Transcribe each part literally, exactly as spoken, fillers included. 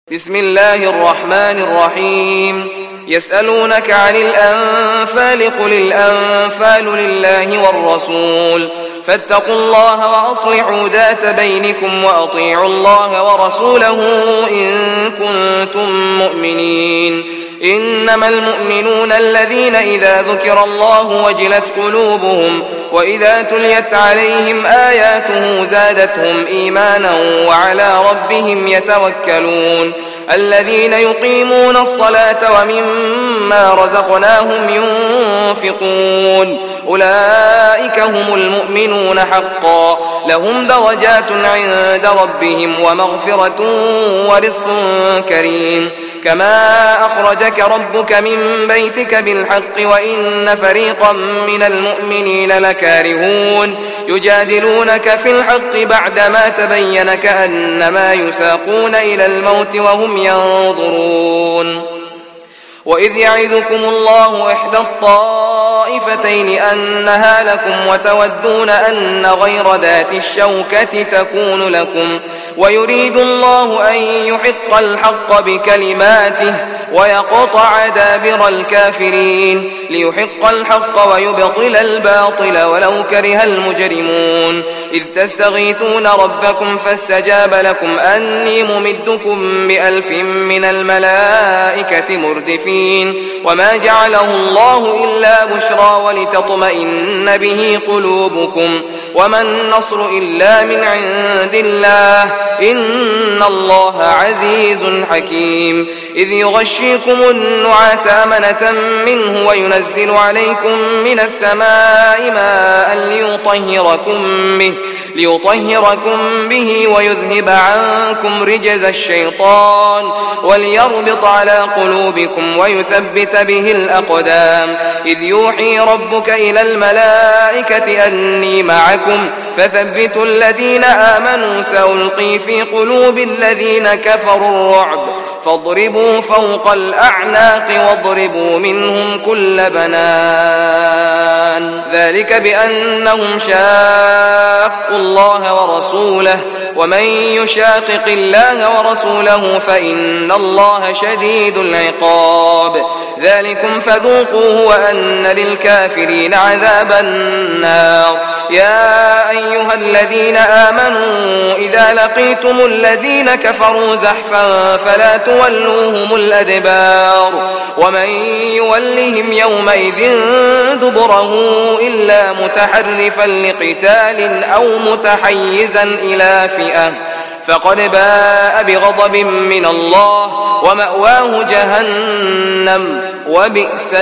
بسم الله الرحمن الرحيم يسألونك عن الأنفال قل الأنفال لله والرسول فاتقوا الله وأصلحوا ذات بينكم وأطيعوا الله ورسوله إن كنتم مؤمنين إنما المؤمنون الذين إذا ذكر الله وجلت قلوبهم وإذا تليت عليهم آياته زادتهم إيمانا وعلى ربهم يتوكلون الذين يقيمون الصلاة ومما رزقناهم ينفقون أولئك هم المؤمنون حقا لهم درجات عند ربهم ومغفرة ورزق كريم كما أخرجك ربك من بيتك بالحق وإن فريقا من المؤمنين لكارهون يجادلونك في الحق بعدما تبين كأنما يساقون إلى الموت وهم ينظرون وإذ يعدكم الله إحدى الطائفتين أنها لكم وتودون أن غير ذات الشوكة تكون لكم ويريد الله أن يحق الحق بكلماته ويقطع دابر الكافرين ليحق الحق ويبطل الباطل ولو كره المجرمون إذ تستغيثون ربكم فاستجاب لكم أني ممدكم بألف من الملائكة مردفين وما جعله الله إلا بشرى ولتطمئن به قلوبكم وما النصر إلا من عند الله إن الله عزيز حكيم إذ يغشيكم النعاس أمنة منه وينزل عليكم من السماء ماء ليطهركم به ليطهركم به ويذهب عنكم رجز الشيطان وليربط على قلوبكم ويثبت به الأقدام إذ يوحي ربك إلى الملائكة أني معكم فثبتوا الذين آمنوا سألقي في قلوب الذين كفروا الرعب فاضربوا فوق الأعناق واضربوا منهم كل بنان ذلك بأنهم شاقوا الله ورسوله ومن يشاقق الله ورسوله فإن الله شديد العقاب ذلكم فذوقوه وأن للكافرين عذاب النار يا أيها الذين آمنوا إذا لقيتم الذين كفروا زحفا فلا تولوهم الأدبار ومن يولهم يومئذ دبره إلا متحرفا لقتال أو متحيزا إلى فئة فقد باء بغضب من الله ومأواه جهنم وبئس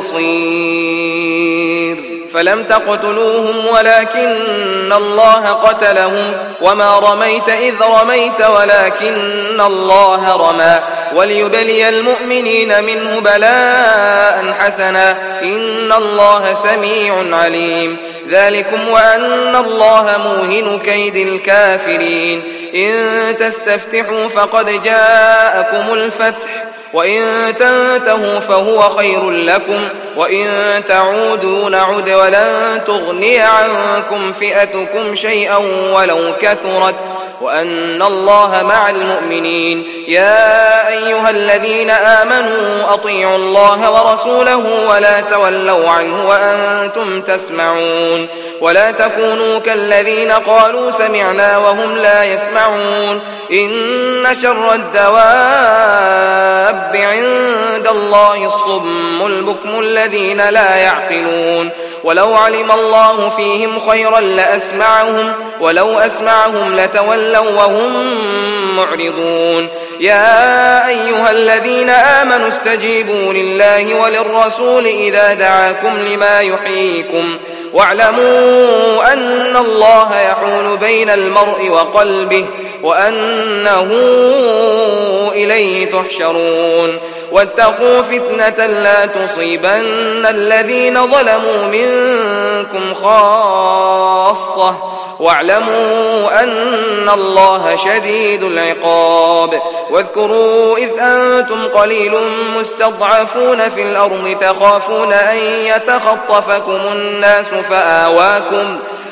المصير فلم تقتلوهم ولكن الله قتلهم وما رميت إذ رميت ولكن الله رمى وليبلي المؤمنين منه بلاء حسنا إن الله سميع عليم ذلكم وأن الله موهن كيد الكافرين إن تستفتحوا فقد جاءكم الفتح وإن تنتهوا فهو خير لكم وإن تعودوا نعد ولن تغني عنكم فئتكم شيئا ولو كثرت وأن الله مع المؤمنين يا أيها الذين آمنوا أطيعوا الله ورسوله ولا تولوا عنه وأنتم تسمعون ولا تكونوا كالذين قالوا سمعنا وهم لا يسمعون إن شر الدواب عند الله الصم البكم الذين لا يعقلون ولو علم الله فيهم خيرا لأسمعهم ولو أسمعهم لتولوا وهم معرضون يا أيها الذين آمنوا استجيبوا لله وللرسول إذا دعاكم لما يحييكم واعلموا أن الله يحول بين المرء وقلبه وأنه إليه تحشرون واتقوا فتنة لا تصيبن الذين ظلموا منكم خاصة واعلموا أن الله شديد العقاب واذكروا إذ أنتم قليل مستضعفون في الأرض تخافون أن يتخطفكم الناس فآواكم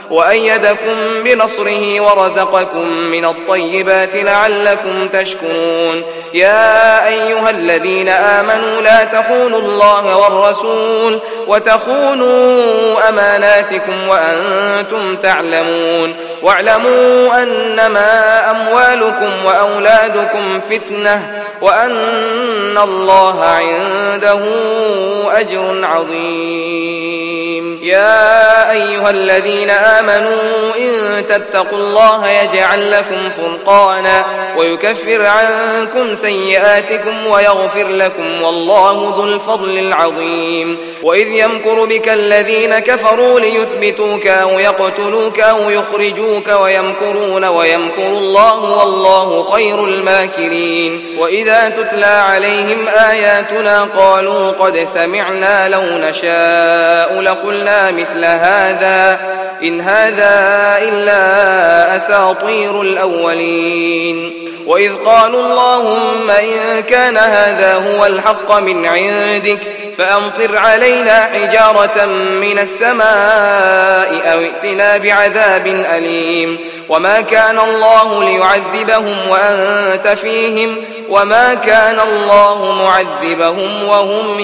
وأيدكم بنصره ورزقكم من الطيبات لعلكم تشكرون. يا أيها الذين آمنوا لا تخونوا الله والرسول وتخونوا أماناتكم وأنتم تعلمون. واعلموا أنما أموالكم وأولادكم فتنة وأن الله عنده أجر عظيم. يا أيها الذين آمنوا إن تتقوا الله يجعل لكم فرقانا ويكفر عنكم سيئاتكم ويغفر لكم والله ذو الفضل العظيم. وإذ يمكر بك الذين كفروا ليثبتوك أو يقتلوك أو يخرجوك ويمكرون ويمكر الله والله خير الماكرين. وإذا تتلى عليهم آياتنا قالوا قد سمعنا لو نشاء لقلنا مثل هذا إن هذا إلا أساطير الأولين. وإذ قالوا اللهم إن كان هذا هو الحق من عندك فأمطر علينا حجارة من السماء أو ائتنا بعذاب أليم. وما كان الله ليعذبهم وأنت فيهم وما كان الله معذبهم وهم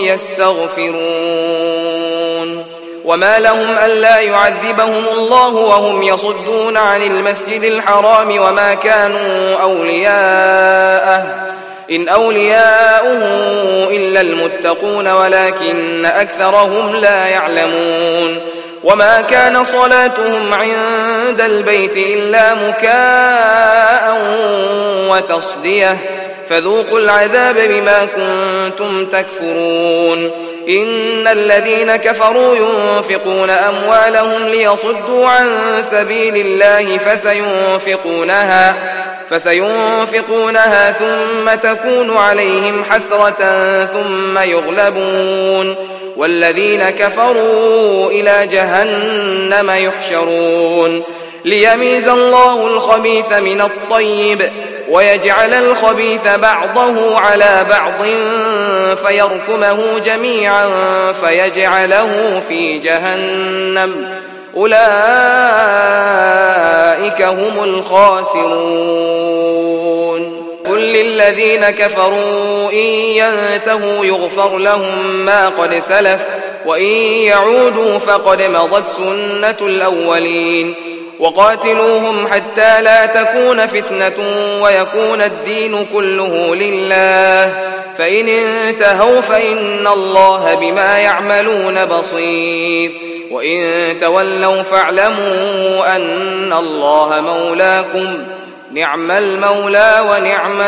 يستغفرون. وما لهم ألا يعذبهم الله وهم يصدون عن المسجد الحرام وما كانوا أولياءه إن أولياؤه إلا المتقون ولكن أكثرهم لا يعلمون. وما كان صلاتهم عند البيت إلا مكاء وتصدية فذوقوا العذاب بما كنتم تكفرون. إن الذين كفروا ينفقون أموالهم ليصدوا عن سبيل الله فسينفقونها فسينفقونها ثم تكون عليهم حسرة ثم يغلبون والذين كفروا إلى جهنم يحشرون. ليميز الله الخبيث من الطيب ويجعل الخبيث بعضه على بعض فيركمه جميعا فيجعله في جهنم أولئك هم الخاسرون. قل للذين كفروا إن ينتهوا يغفر لهم ما قد سلف وإن يعودوا فقد مضت سنة الأولين. وقاتلوهم حتى لا تكون فتنة ويكون الدين كله لله فإن انتهوا فإن الله بما يعملون بصير. وإن تولوا فاعلموا أن الله مولاكم نعم المولى ونعم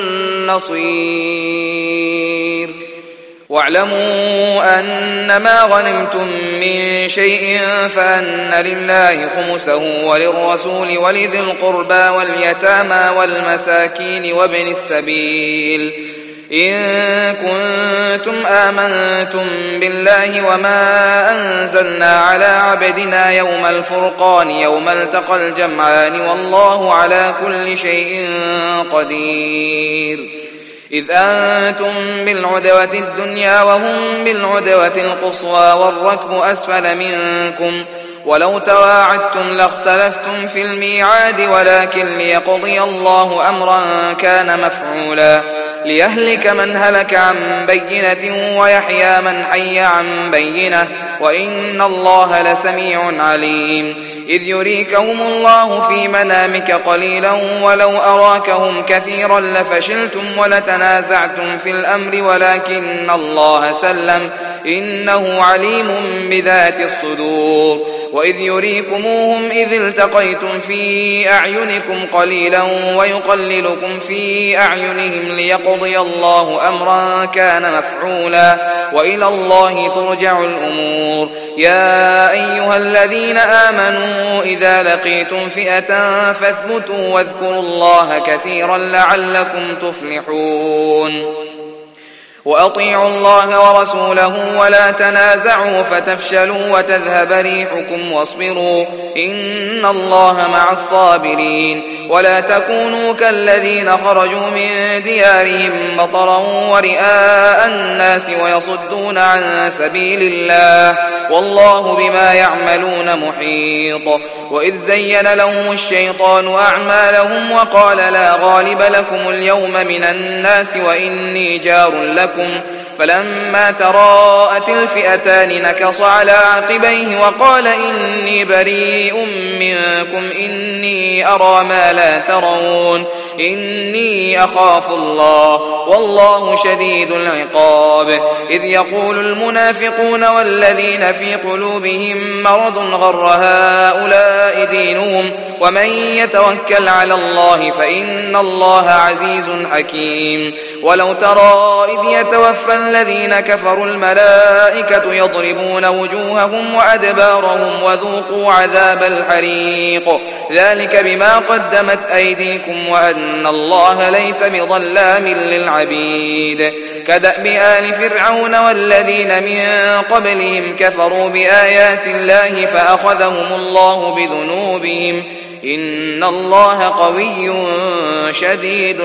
النصير. واعلموا أنما غنمتم من شيء فأن لله خمسه وللرسول ولذي القربى واليتامى والمساكين وابن السبيل إن كنتم آمنتم بالله وما أنزلنا على عبدنا يوم الفرقان يوم التقى الجمعان والله على كل شيء قدير. إذ أنتم بالعدوة الدنيا وهم بالعدوة القصوى والركب أسفل منكم ولو تواعدتم لاختلفتم في الميعاد ولكن ليقضي الله أمرا كان مفعولا ليهلك من هلك عن بينة ويحيى من حي عن بينة وإن الله لسميع عليم. إذ يريكهم الله في منامك قليلا ولو أراكهم كثيرا لفشلتم ولتنازعتم في الأمر ولكن الله سلم إنه عليم بذات الصدور. وإذ يريكموهم إذ التقيتم في أعينكم قليلا ويقللكم في أعينهم ليقضي الله أمرا كان مفعولا وإلى الله ترجع الأمور. يا أيها الذين آمنوا إذا لقيتم فئة فاثبتوا واذكروا الله كثيرا لعلكم تفلحون. وأطيعوا الله ورسوله ولا تنازعوا فتفشلوا وتذهب ريحكم واصبروا إن الله مع الصابرين. ولا تكونوا كالذين خرجوا من ديارهم بطرا ورئاء الناس ويصدون عن سبيل الله والله بما يعملون محيط. وإذ زين لهم الشيطان أعمالهم وقال لا غالب لكم اليوم من الناس وإني جار لكم فلما تراءت الفئتان نكص على عقبيه وقال إني بريء منكم إني أرى ما لا ترون إني أخاف الله والله شديد العقاب. إذ يقول المنافقون والذين في قلوبهم مرض غر هؤلاء دينهم ومن يتوكل على الله فإن الله عزيز حكيم. ولو ترى إذ يتوفى الذين كفروا الملائكة يضربون وجوههم وأدبارهم وذوقوا عذاب الحريق ذلك بما قدمت أيديكم وأن الله ليس بظلام للعبيد. كدأب آل فرعون والذين من قبلهم كفروا بآيات الله فأخذهم الله بذنوبهم إن الله قوي شديد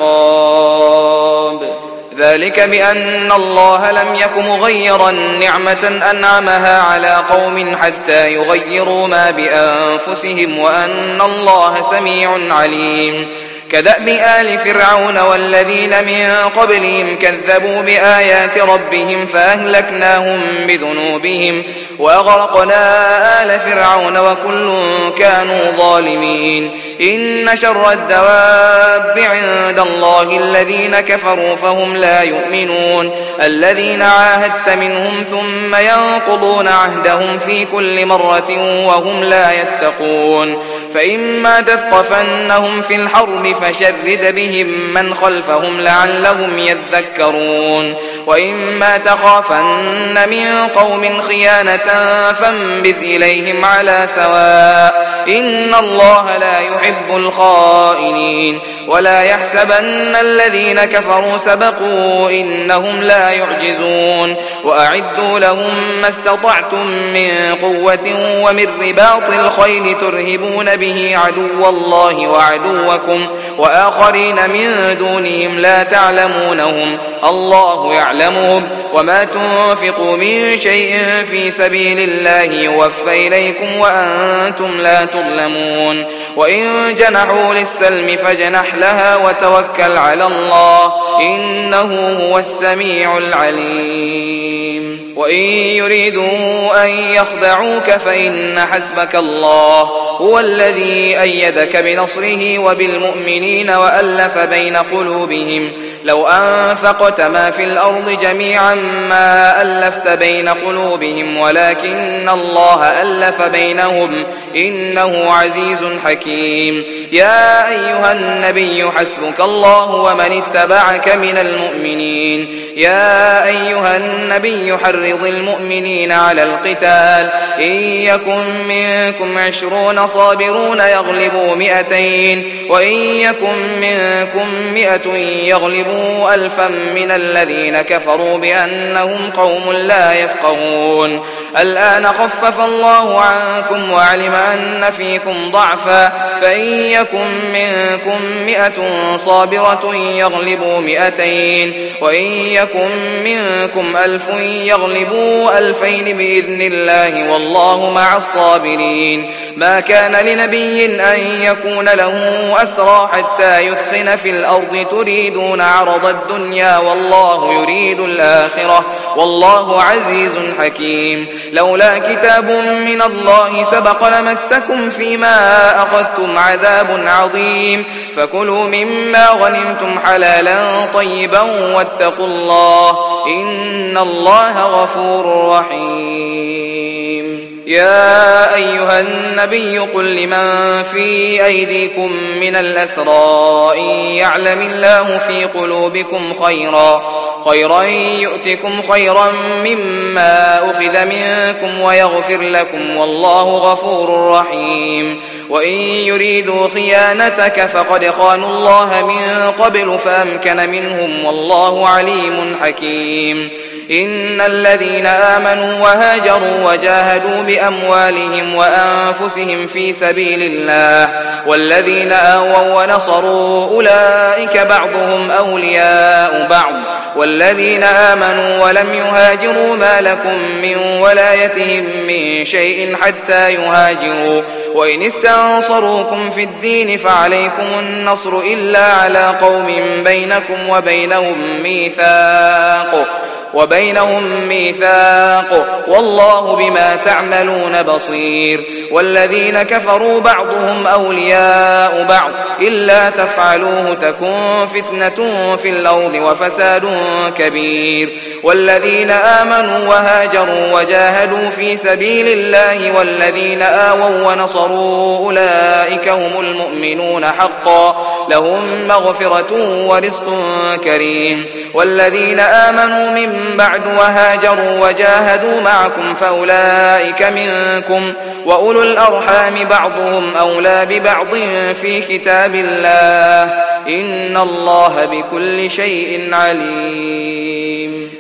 العقاب. ذلك بأن الله لم يك مغيرا نعمة أنعمها على قوم حتى يغيروا ما بأنفسهم وأن الله سميع عليم. كدأب آل فرعون والذين من قبلهم كذبوا بآيات ربهم فأهلكناهم بذنوبهم وأغرقنا آل فرعون وكل كانوا ظالمين. إن شر الدواب عند الله الذين كفروا فهم لا يؤمنون الذين عاهدت منهم ثم ينقضون عهدهم في كل مرة وهم لا يتقون. فإما تثقفنهم في الحرب فشرد بهم من خلفهم لعلهم يذكرون. وإما تخافن من قوم خيانة فانبذ إليهم على سواء إن الله لا يحب الخائنين. ولا يحسبن الذين كفروا سبقوا إنهم لا يعجزون. وأعدوا لهم ما استطعتم من قوة ومن رباط الخيل ترهبون به عدو الله وعدوكم وآخرين من دونهم لا تعلمونهم الله يعلمهم وما تنفقوا من شيء في سبيل الله يوفى إليكم وأنتم لا تظلمون. وإن جنحوا للسلم فاجنح لها وتوكل على الله إنه هو السميع العليم. وإن يريدوا أن يخدعوك فإن حسبك الله هو الذي أيدك بنصره وبالمؤمنين وألف بين قلوبهم لو أنفقت ما في الأرض جميعا ما ألفت بين قلوبهم ولكن الله ألف بينهم إنه عزيز حكيم. يا أيها النبي حسبك الله ومن اتبعك من المؤمنين. يا أيها النبي حرض المؤمنين على القتال إن يكن منكم عشرون صابرون يغلبوا مئتين وإن يكن منكم مئة يغلبوا ألفا من الذين كفروا بأنهم قوم لا يفقهون. الآن خفف الله عنكم وعلم أن فيكم ضعفا فإن يكن منكم مئة صابرة يغلبوا مئتين وإن يكن منكم ألف يغلبوا ألفين بإذن الله والله مع الصابرين. ما كان لنبي أن يكون له أسرى حتى يثخن في الأرض تريدون عرض الدنيا والله يريد الآخرة والله عزيز حكيم. لولا كتاب من الله سبق لمسكم فيما أخذتم عذاب عظيم فكلوا مما غنمتم حلالا طيبا واتقوا الله إن الله غفور رحيم. يا أيها النبي قل لمن في أيديكم من الأسرى إن يعلم الله في قلوبكم خيرا خيرا يؤتكم خيرا مما أخذ منكم ويغفر لكم والله غفور رحيم. وإن يريدوا خيانتك فقد خانوا الله من قبل فأمكن منهم والله عليم حكيم. إن الذين آمنوا وهاجروا وجاهدوا بأموالهم وأنفسهم في سبيل الله والذين آووا ونصروا أولئك بعضهم أولياء بعض والذين آمنوا ولم يهاجروا ما لكم من ولايتهم من شيء حتى يهاجروا وإن استنصروكم في الدين فعليكم النصر إلا على قوم بينكم وبينهم ميثاق وبينهم ميثاق والله بما تعملون بصير. والذين كفروا بعضهم أولياء بعض إلا تفعلوه تكن فتنة في الأرض وفساد كبير. والذين آمنوا وهاجروا وجاهدوا في سبيل الله والذين آووا ونصروا أولئك هم المؤمنون حقا لهم مغفرة ورزق كريم. والذين آمنوا من بعد وهاجروا وجاهدوا معكم فأولئك منكم وأولو الأرحام بعضهم أولى ببعض في كتاب الله إن الله بكل شيء عليم.